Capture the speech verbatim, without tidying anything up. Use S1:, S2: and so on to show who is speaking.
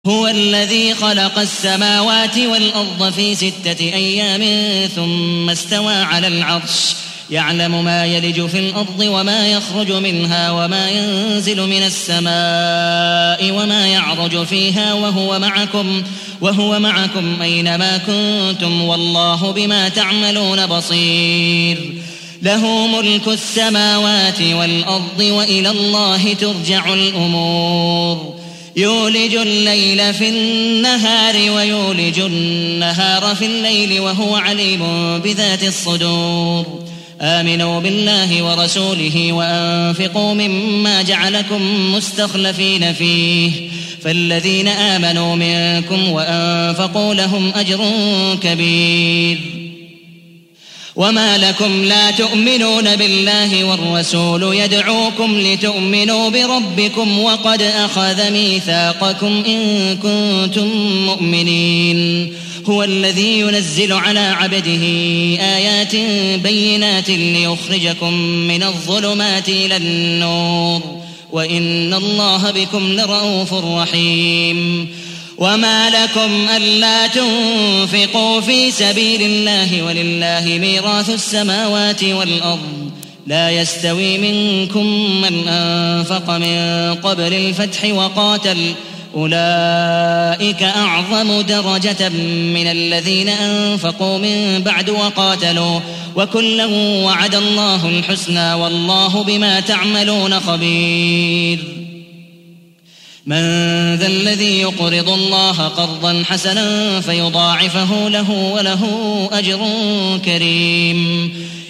S1: هو الذي خلق السماوات والأرض في ستة أيام ثم استوى على العرش يعلم ما يلج في الأرض وما يخرج منها وما ينزل من السماء وما يعرج فيها وهو معكم وهو معكم أينما كنتم والله بما تعملون بصير. له ملك السماوات والأرض وإلى الله ترجع الأمور. يولج الليل في النهار ويولج النهار في الليل وهو عليم بذات الصدور. آمنوا بالله ورسوله وأنفقوا مما جعلكم مستخلفين فيه فالذين آمنوا منكم وأنفقوا لهم أجر كبير. وما لكم لا تؤمنون بالله والرسول يدعوكم لتؤمنوا بربكم وقد أخذ ميثاقكم إن كنتم مؤمنين. هو الذي ينزل على عبده آيات بينات ليخرجكم من الظلمات إلى النور وإن الله بكم لرءوف رحيم. وما لكم ألا تنفقوا في سبيل الله ولله ميراث السماوات والأرض لا يستوي منكم من أنفق من قبل الفتح وقاتل أولئك أعظم درجة من الذين أنفقوا من بعد وقاتلوا وكلا وعد الله الحسنى والله بما تعملون خبير. من ذا الذي يقرض الله قرضا حسنا فيضاعفه له وله أجر كريم.